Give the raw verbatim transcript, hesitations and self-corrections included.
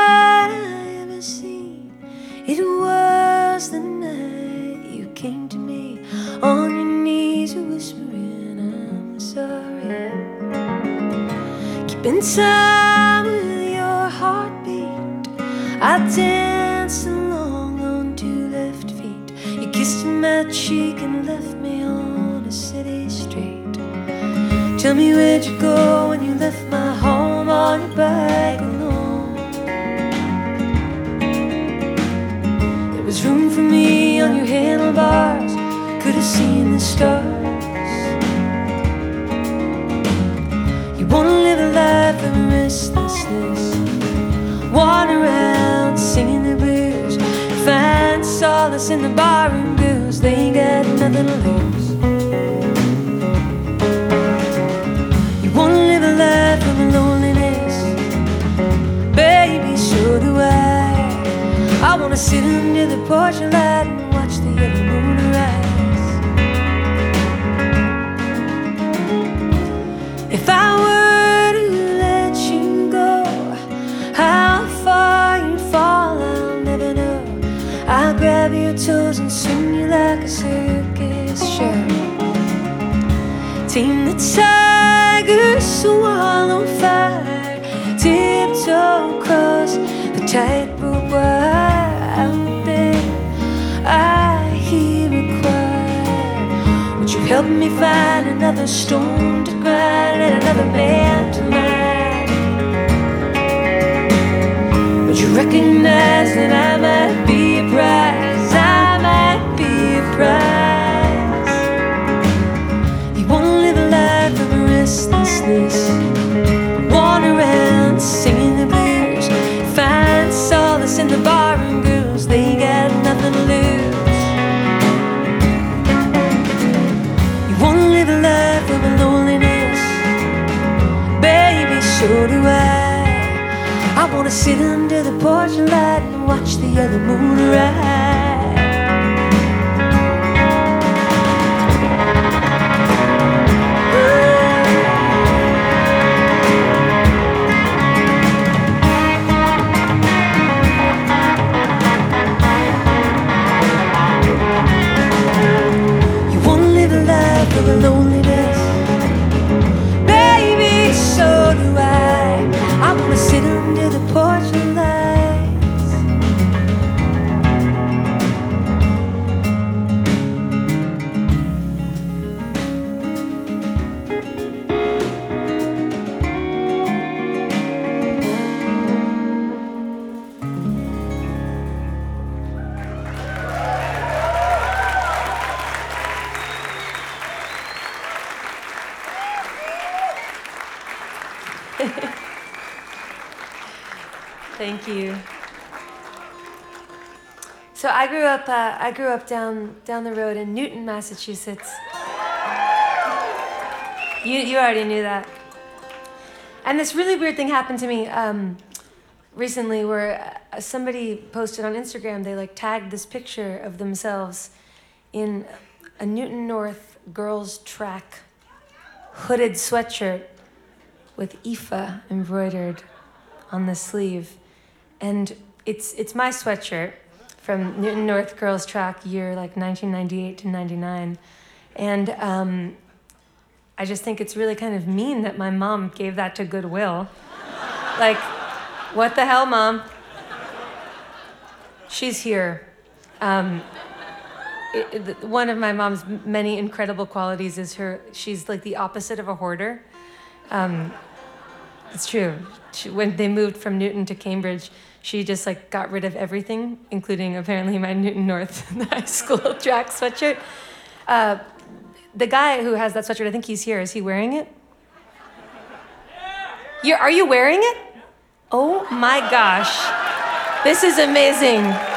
sight I ever seen. It was the night you came to me. On your knees you whispering, I'm sorry. Keeping time with your heartbeat, I danced along on two left feet. You kissed my cheek and left me on a city street. Tell me, where'd you go when you left my home on your bike alone? There was room for me on your handlebars, could have seen the stars. You wanna live a life of restlessness, wander around singing the blues, find solace in the barroom girls. They ain't got nothing to lose. You wanna live a life of loneliness, baby, so do I. I wanna sit under the porch light and watch the yellow moon rise. If I were to let you go, how far you'd fall I'll never know. I'll grab your toes and swing you like a circus show. Tame the tiger, swallow fire, tiptoe across the tightrope wire. Out there I hear a choir. Would you help me find another stone to grind and another man to mind? Would you recognize that I might be a prize? I might be a prize. You wanna live a life of restlessness, wander around singing the blues, find solace in the barroom girls. They ain't got nothing to lose. You wanna live a life of loneliness, baby, so do I. I wanna sit under the porch light and watch the yellow moon rise. You wanna live a life of loneliness, baby, so do I. I wanna sit under the porch lights. Thank you. So I grew up. Uh, I grew up down down the road in Newton, Massachusetts. You you already knew that. And this really weird thing happened to me um, recently, where uh, somebody posted on Instagram. They like tagged this picture of themselves in a Newton North girls' track hooded sweatshirt with I F A embroidered on the sleeve. And it's it's my sweatshirt from Newton North Girls Track year like nineteen ninety-eight to ninety-nine. And um, I just think it's really kind of mean that my mom gave that to Goodwill. Like, what the hell, Mom? She's here. Um, it, it, one of my mom's many incredible qualities is her, she's like the opposite of a hoarder. Um, it's true. She, when they moved from Newton to Cambridge, she just like got rid of everything, including apparently my Newton North high school track sweatshirt. Uh, the guy who has that sweatshirt, I think he's here. Is he wearing it? You're, are you wearing it? Oh my gosh. This is amazing.